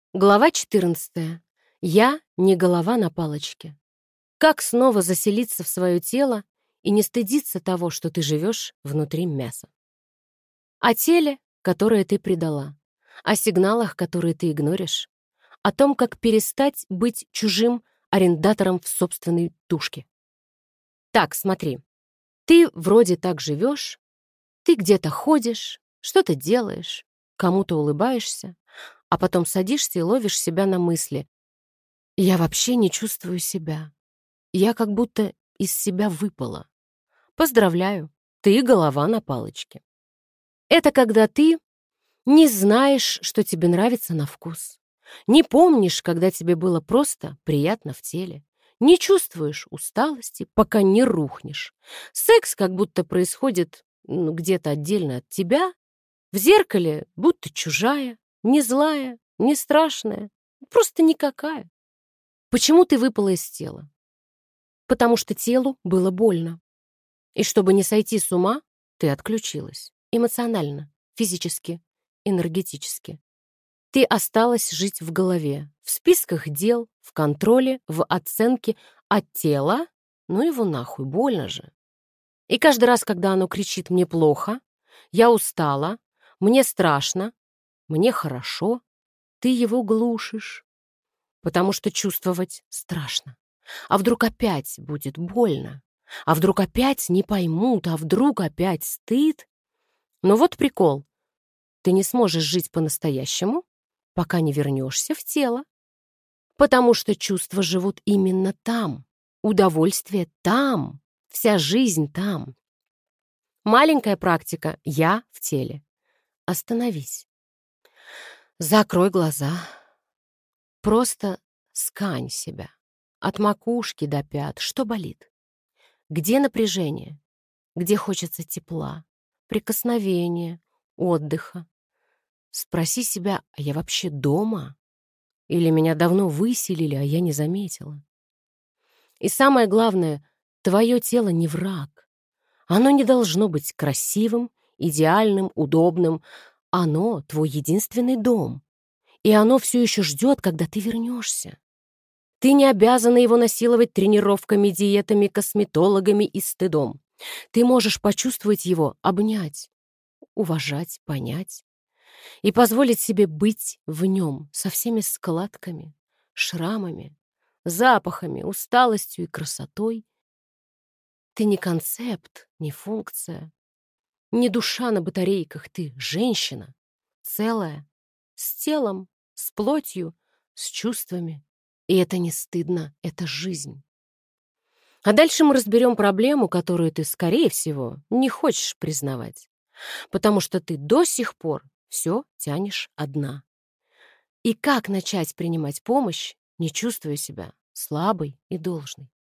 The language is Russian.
Глава 14. Я не голова на палочке. Как снова заселиться в свое тело и не стыдиться того, что ты живешь внутри мяса. О теле, которое ты предала. О сигналах, которые ты игноришь. О том, как перестать быть чужим арендатором в собственной тушке. Так, смотри. Ты вроде так живешь, ты где-то ходишь, что-то делаешь, кому-то улыбаешься, а потом садишься и ловишь себя на мысли. Я вообще не чувствую себя. Я как будто из себя выпала. Поздравляю, ты голова на палочке. Это когда ты не знаешь, что тебе нравится на вкус. Не помнишь, когда тебе было просто приятно в теле. Не чувствуешь усталости, пока не рухнешь. Секс как будто происходит где-то отдельно от тебя. В зеркале будто чужая, не злая, не страшная, просто никакая. Почему ты выпала из тела? Потому что телу было больно. И чтобы не сойти с ума, ты отключилась. Эмоционально, физически, энергетически. Ты осталась жить в голове, в списках дел, в контроле, в оценке, от тела, ну его нахуй, больно же. И каждый раз, когда оно кричит «мне плохо», «я устала», «мне страшно», «мне хорошо», ты его глушишь, потому что чувствовать страшно. А вдруг опять будет больно? А вдруг опять не поймут? А вдруг опять стыд? Но вот прикол. Ты не сможешь жить по-настоящему, пока не вернешься в тело. Потому что чувства живут именно там. Удовольствие там. Вся жизнь там. Маленькая практика «я в теле». Остановись. Закрой глаза. Просто скань себя. От макушки до пят. Что болит? Где напряжение? Где хочется тепла, прикосновения, отдыха? Спроси себя, а я вообще дома? Или меня давно выселили, а я не заметила? И самое главное, твое тело не враг. Оно не должно быть красивым, идеальным, удобным. Оно твой единственный дом. И оно все еще ждет, когда ты вернешься. Ты не обязана его насиловать тренировками, диетами, косметологами и стыдом. Ты можешь почувствовать его, обнять, уважать, понять и позволить себе быть в нем со всеми складками, шрамами, запахами, усталостью и красотой. Ты не концепт, не функция, не душа на батарейках. Ты женщина, целая, с телом, с плотью, с чувствами. И это не стыдно, это жизнь. А дальше мы разберем проблему, которую ты, скорее всего, не хочешь признавать, потому что ты до сих пор все тянешь одна. И как начать принимать помощь, не чувствуя себя слабой и должной?